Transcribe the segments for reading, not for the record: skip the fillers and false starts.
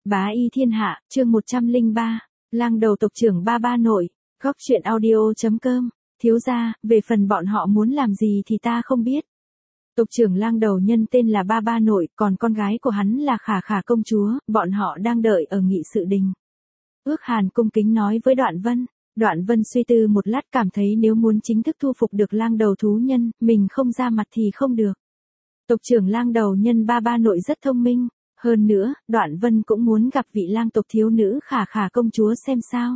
Bá y thiên hạ, chương 103, lang đầu tộc trưởng ba ba nội, góc truyện audio.com, thiếu gia, về phần bọn họ muốn làm gì thì ta không biết. Tộc trưởng lang đầu nhân tên là ba ba nội, còn con gái của hắn là Khả Khả công chúa, bọn họ đang đợi ở nghị sự đình. Ước Hàn cung kính nói với Đoạn Vân. Đoạn Vân suy tư một lát cảm thấy nếu muốn chính thức thu phục được lang đầu thú nhân, mình không ra mặt thì không được. Tộc trưởng lang đầu nhân ba ba nội rất thông minh. Hơn nữa, Đoạn Vân cũng muốn gặp vị lang tộc thiếu nữ Khả Khả công chúa xem sao.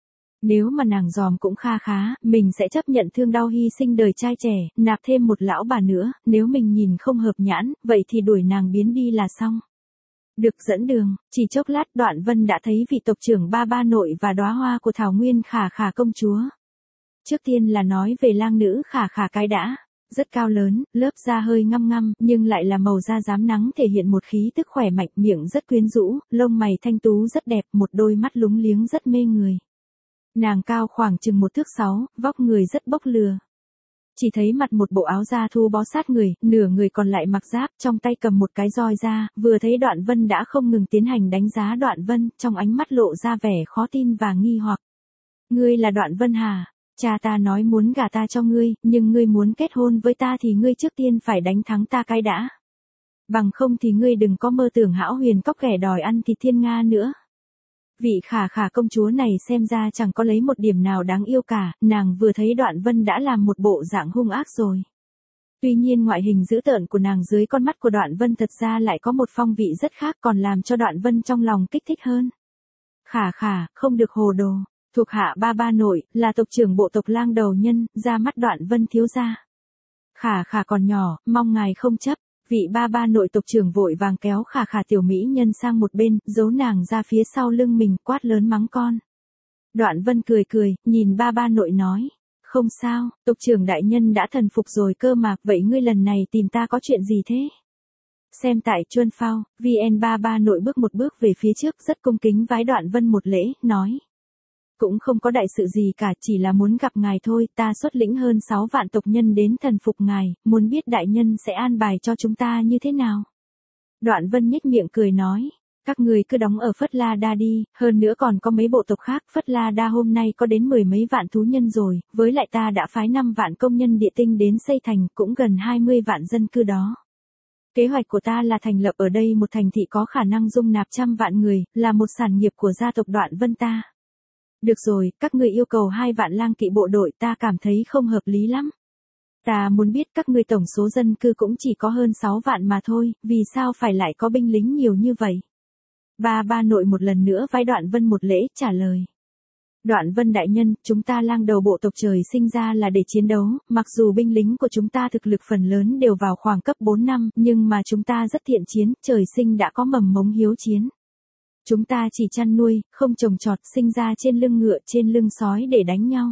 Nếu mà nàng giòm cũng kha khá, mình sẽ chấp nhận thương đau hy sinh đời trai trẻ, nạp thêm một lão bà nữa, nếu mình nhìn không hợp nhãn, vậy thì đuổi nàng biến đi là xong. Được dẫn đường, chỉ chốc lát Đoạn Vân đã thấy vị tộc trưởng ba ba nội và đóa hoa của thảo nguyên Khả Khả công chúa. Trước tiên là nói về lang nữ Khả Khả cái đã. Rất cao lớn, lớp da hơi ngăm ngăm, nhưng lại là màu da rám nắng thể hiện một khí tức khỏe mạnh, miệng rất quyến rũ, lông mày thanh tú rất đẹp, một đôi mắt lúng liếng rất mê người. Nàng cao khoảng chừng 1 thước 6, vóc người rất bốc lừa. Chỉ thấy mặt một bộ áo da thú bó sát người, nửa người còn lại mặc giáp, trong tay cầm một cái roi da, vừa thấy Đoạn Vân đã không ngừng tiến hành đánh giá Đoạn Vân, trong ánh mắt lộ ra vẻ khó tin và nghi hoặc. Ngươi là Đoạn Vân hả? Cha ta nói muốn gả ta cho ngươi, nhưng ngươi muốn kết hôn với ta thì ngươi trước tiên phải đánh thắng ta cái đã. Bằng không thì ngươi đừng có mơ tưởng hão huyền cóc ghẻ đòi ăn thịt thiên nga nữa. Vị Khả Khả công chúa này xem ra chẳng có lấy một điểm nào đáng yêu cả, nàng vừa thấy Đoạn Vân đã làm một bộ dạng hung ác rồi. Tuy nhiên ngoại hình dữ tợn của nàng dưới con mắt của Đoạn Vân thật ra lại có một phong vị rất khác còn làm cho Đoạn Vân trong lòng kích thích hơn. Khả Khả, không được hồ đồ. Thuộc hạ ba ba nội, là tộc trưởng bộ tộc lang đầu nhân, ra mắt Đoạn Vân thiếu gia. Khả Khả còn nhỏ, mong ngài không chấp. Vị ba ba nội tộc trưởng vội vàng kéo Khả Khả tiểu mỹ nhân sang một bên, giấu nàng ra phía sau lưng mình, quát lớn mắng con. Đoạn Vân cười cười, nhìn ba ba nội nói. Không sao, tộc trưởng đại nhân đã thần phục rồi cơ mà, vậy ngươi lần này tìm ta có chuyện gì thế? Xem tại Chuân Phao, VN ba ba nội bước một bước về phía trước rất cung kính vái Đoạn Vân một lễ, nói. Cũng không có đại sự gì cả, chỉ là muốn gặp ngài thôi, ta xuất lĩnh hơn 6 vạn tộc nhân đến thần phục ngài, muốn biết đại nhân sẽ an bài cho chúng ta như thế nào. Đoạn Vân nhếch miệng cười nói, các người cứ đóng ở Phất La Đa đi, hơn nữa còn có mấy bộ tộc khác, Phất La Đa hôm nay có đến 10 mấy vạn thú nhân rồi, với lại ta đã phái 5 vạn công nhân địa tinh đến xây thành, cũng gần 20 vạn dân cư đó. Kế hoạch của ta là thành lập ở đây một thành thị có khả năng dung nạp 100 vạn người, là một sản nghiệp của gia tộc Đoạn Vân ta. Được rồi, các ngươi yêu cầu 2 vạn lang kỵ bộ đội ta cảm thấy không hợp lý lắm. Ta muốn biết các ngươi tổng số dân cư cũng chỉ có hơn 6 vạn mà thôi, vì sao phải lại có binh lính nhiều như vậy? Ba ba nội một lần nữa vái Đoạn Vân một lễ, trả lời. Đoạn Vân đại nhân, chúng ta lang đầu bộ tộc trời sinh ra là để chiến đấu, mặc dù binh lính của chúng ta thực lực phần lớn đều vào khoảng cấp 4 năm, nhưng mà chúng ta rất thiện chiến, trời sinh đã có mầm mống hiếu chiến. Chúng ta chỉ chăn nuôi, không trồng trọt, sinh ra trên lưng ngựa, trên lưng sói để đánh nhau.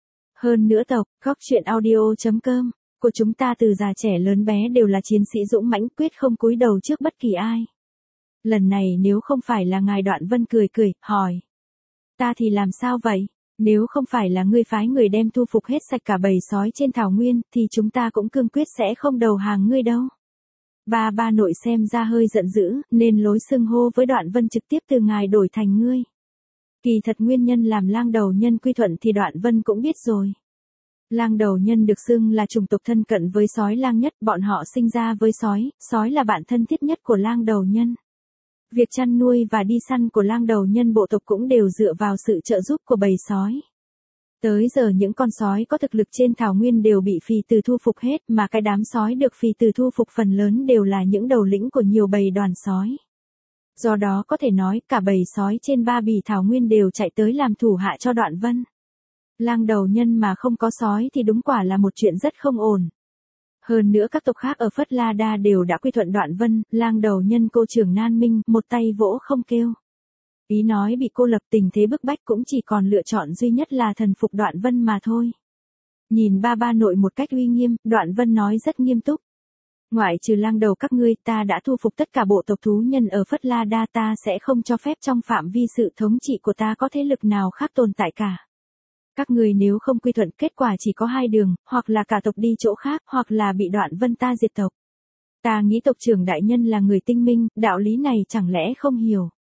Hơn nữa tộc, góc truyện audio.com, của chúng ta từ già trẻ lớn bé đều là chiến sĩ dũng mãnh quyết không cúi đầu trước bất kỳ ai. Lần này nếu không phải là ngài Đoạn Vân cười cười, hỏi. Ta thì làm sao vậy? Nếu không phải là ngươi phái người đem thu phục hết sạch cả bầy sói trên thảo nguyên, thì chúng ta cũng cương quyết sẽ không đầu hàng ngươi đâu. Ba ba nội xem ra hơi giận dữ, nên lối xưng hô với Đoạn Vân trực tiếp từ ngài đổi thành ngươi. Kỳ thật nguyên nhân làm lang đầu nhân quy thuận thì Đoạn Vân cũng biết rồi. Lang đầu nhân được xưng là chủng tộc thân cận với sói lang nhất, bọn họ sinh ra với sói, sói là bạn thân thiết nhất của lang đầu nhân. Việc chăn nuôi và đi săn của lang đầu nhân bộ tộc cũng đều dựa vào sự trợ giúp của bầy sói. Tới giờ những con sói có thực lực trên thảo nguyên đều bị phì từ thu phục hết, mà cái đám sói được phì từ thu phục phần lớn đều là những đầu lĩnh của nhiều bầy đoàn sói. Do đó có thể nói cả bầy sói trên ba bì thảo nguyên đều chạy tới làm thủ hạ cho Đoạn Vân. Lang đầu nhân mà không có sói thì đúng quả là một chuyện rất không ổn. Hơn nữa các tộc khác ở Phất La Đa đều đã quy thuận Đoạn Vân, lang đầu nhân cô trưởng Nan Minh, một tay vỗ không kêu. Ý nói bị cô lập tình thế bức bách cũng chỉ còn lựa chọn duy nhất là thần phục Đoạn Vân mà thôi. Nhìn ba ba nội một cách uy nghiêm, Đoạn Vân nói rất nghiêm túc. Ngoại trừ lang đầu các ngươi, ta đã thu phục tất cả bộ tộc thú nhân ở Phất La Đa, ta sẽ không cho phép trong phạm vi sự thống trị của ta có thế lực nào khác tồn tại cả. Các ngươi nếu không quy thuận, kết quả chỉ có 2 đường, hoặc là cả tộc đi chỗ khác, hoặc là bị Đoạn Vân ta diệt tộc. Ta nghĩ tộc trưởng đại nhân là người tinh minh, đạo lý này chẳng lẽ không hiểu.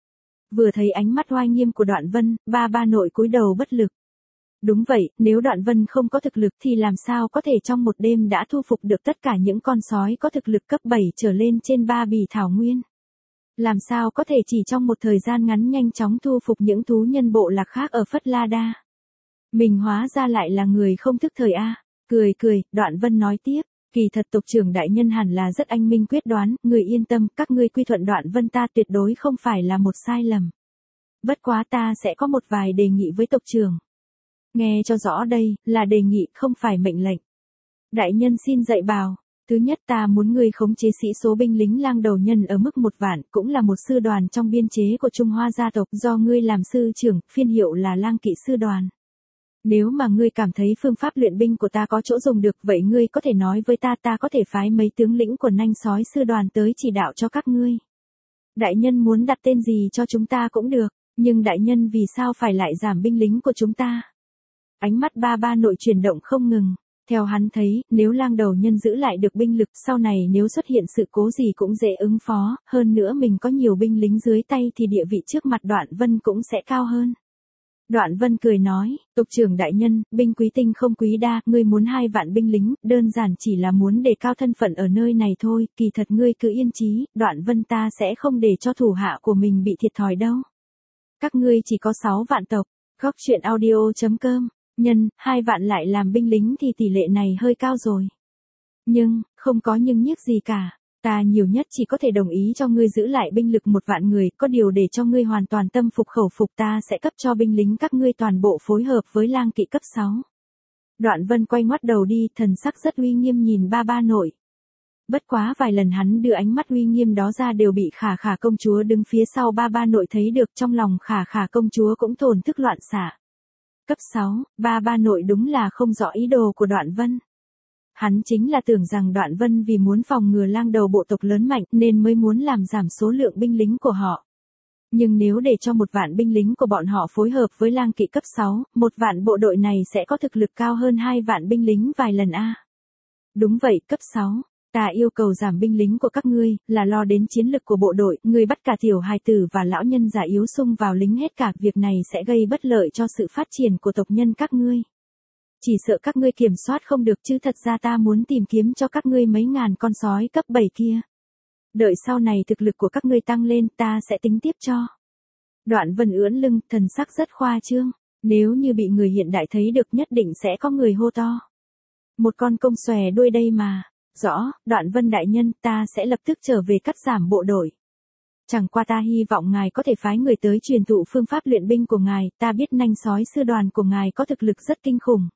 Vừa thấy ánh mắt oai nghiêm của Đoạn Vân, ba nội cúi đầu bất lực. Đúng vậy, nếu Đoạn Vân không có thực lực thì làm sao có thể trong một đêm đã thu phục được tất cả những con sói có thực lực cấp 7 trở lên trên Ba Bì Thảo Nguyên. Làm sao có thể chỉ trong một thời gian ngắn nhanh chóng thu phục những thú nhân bộ lạc khác ở Phất La Đa. Mình hóa ra lại là người không thức thời a. Cười, Đoạn Vân nói tiếp, kỳ thật tộc trưởng đại nhân hẳn là rất anh minh quyết đoán, người yên tâm, các ngươi quy thuận Đoạn Vân ta tuyệt đối không phải là một sai lầm. Bất quá ta sẽ có một vài đề nghị với tộc trưởng. Nghe cho rõ đây, là đề nghị không phải mệnh lệnh. Đại nhân xin dạy bảo. Thứ nhất ta muốn ngươi khống chế sĩ số binh lính lang đầu nhân ở mức 1 vạn, cũng là một sư đoàn trong biên chế của Trung Hoa gia tộc do ngươi làm sư trưởng, phiên hiệu là lang kỵ sư đoàn. Nếu mà ngươi cảm thấy phương pháp luyện binh của ta có chỗ dùng được vậy ngươi có thể nói với ta có thể phái mấy tướng lĩnh của nanh sói sư đoàn tới chỉ đạo cho các ngươi. Đại nhân muốn đặt tên gì cho chúng ta cũng được, nhưng đại nhân vì sao phải lại giảm binh lính của chúng ta? Ánh mắt ba nội chuyển động không ngừng. Theo hắn thấy, nếu lang đầu nhân giữ lại được binh lực sau này nếu xuất hiện sự cố gì cũng dễ ứng phó, hơn nữa mình có nhiều binh lính dưới tay thì địa vị trước mặt Đoạn Vân cũng sẽ cao hơn. Đoạn Vân cười nói, tộc trưởng đại nhân, binh quý tinh không quý đa, ngươi muốn 2 vạn binh lính, đơn giản chỉ là muốn đề cao thân phận ở nơi này thôi, kỳ thật ngươi cứ yên chí, Đoạn Vân ta sẽ không để cho thủ hạ của mình bị thiệt thòi đâu. Các ngươi chỉ có 6 vạn tộc, góc truyện audio.com. Nhân, 2 vạn lại làm binh lính thì tỷ lệ này hơi cao rồi. Nhưng, không có nhưng nhiếc gì cả. Ta nhiều nhất chỉ có thể đồng ý cho ngươi giữ lại binh lực 1 vạn người, có điều để cho ngươi hoàn toàn tâm phục khẩu phục ta sẽ cấp cho binh lính các ngươi toàn bộ phối hợp với lang kỵ cấp 6. Đoạn Vân quay ngoắt đầu đi, thần sắc rất uy nghiêm nhìn ba nội. Bất quá vài lần hắn đưa ánh mắt uy nghiêm đó ra đều bị Khả công chúa đứng phía sau ba nội thấy được, trong lòng Khả công chúa cũng thổn thức loạn xạ. Cấp 6, ba nội đúng là không rõ ý đồ của Đoạn Vân. Hắn chính là tưởng rằng Đoạn Vân vì muốn phòng ngừa lang đầu bộ tộc lớn mạnh nên mới muốn làm giảm số lượng binh lính của họ. Nhưng nếu để cho 1 vạn binh lính của bọn họ phối hợp với lang kỵ cấp 6, 1 vạn bộ đội này sẽ có thực lực cao hơn 2 vạn binh lính vài lần a. Đúng vậy, cấp 6. Ta yêu cầu giảm binh lính của các ngươi, là lo đến chiến lực của bộ đội, ngươi bắt cả tiểu hài tử và lão nhân già yếu xung vào lính hết cả, việc này sẽ gây bất lợi cho sự phát triển của tộc nhân các ngươi. Chỉ sợ các ngươi kiểm soát không được chứ thật ra ta muốn tìm kiếm cho các ngươi mấy ngàn con sói cấp 7 kia. Đợi sau này thực lực của các ngươi tăng lên ta sẽ tính tiếp cho. Đoạn Vân ưỡn lưng, thần sắc rất khoa trương, nếu như bị người hiện đại thấy được nhất định sẽ có người hô to. Một con công xòe đuôi đây mà. Rõ, Đoạn Vân đại nhân, ta sẽ lập tức trở về cắt giảm bộ đội. Chẳng qua ta hy vọng ngài có thể phái người tới truyền thụ phương pháp luyện binh của ngài, ta biết nanh sói sư đoàn của ngài có thực lực rất kinh khủng.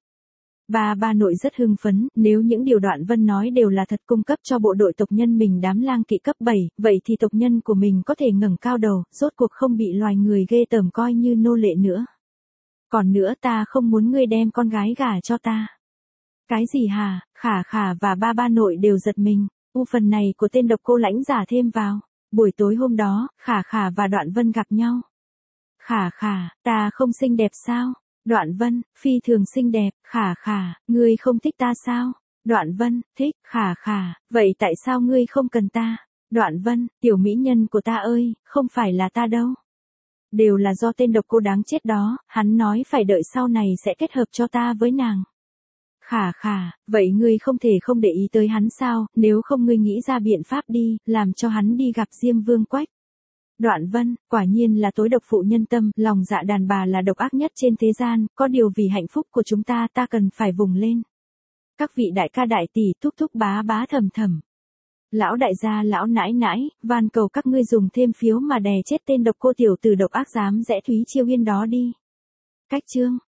Ba nội rất hưng phấn, nếu những điều Đoạn Vân nói đều là thật cung cấp cho bộ đội tộc nhân mình đám lang kỵ cấp 7, vậy thì tộc nhân của mình có thể ngẩng cao đầu, rốt cuộc không bị loài người ghê tởm coi như nô lệ nữa. Còn nữa ta không muốn ngươi đem con gái gả cho ta. Cái gì hả? Khả và ba nội đều giật mình. Phần này của tên độc cô lãnh giả thêm vào. Buổi tối hôm đó, Khả và Đoạn Vân gặp nhau. Khả, ta không xinh đẹp sao? Đoạn Vân, phi thường xinh đẹp. Khả, ngươi không thích ta sao? Đoạn Vân, thích. Khả, vậy tại sao ngươi không cần ta? Đoạn Vân, tiểu mỹ nhân của ta ơi, không phải là ta đâu. Đều là do tên độc cô đáng chết đó, hắn nói phải đợi sau này sẽ kết hợp cho ta với nàng. Khả, vậy ngươi không thể không để ý tới hắn sao, nếu không ngươi nghĩ ra biện pháp đi, làm cho hắn đi gặp Diêm Vương Quách. Đoạn Vân, quả nhiên là tối độc phụ nhân tâm, lòng dạ đàn bà là độc ác nhất trên thế gian, có điều vì hạnh phúc của chúng ta cần phải vùng lên. Các vị đại ca đại tỷ thúc bá thầm. Lão đại gia lão nãi nãi, van cầu các ngươi dùng thêm phiếu mà đè chết tên độc cô tiểu tử độc ác dám rẽ Thúy Chiêu Yên đó đi. Cách chương.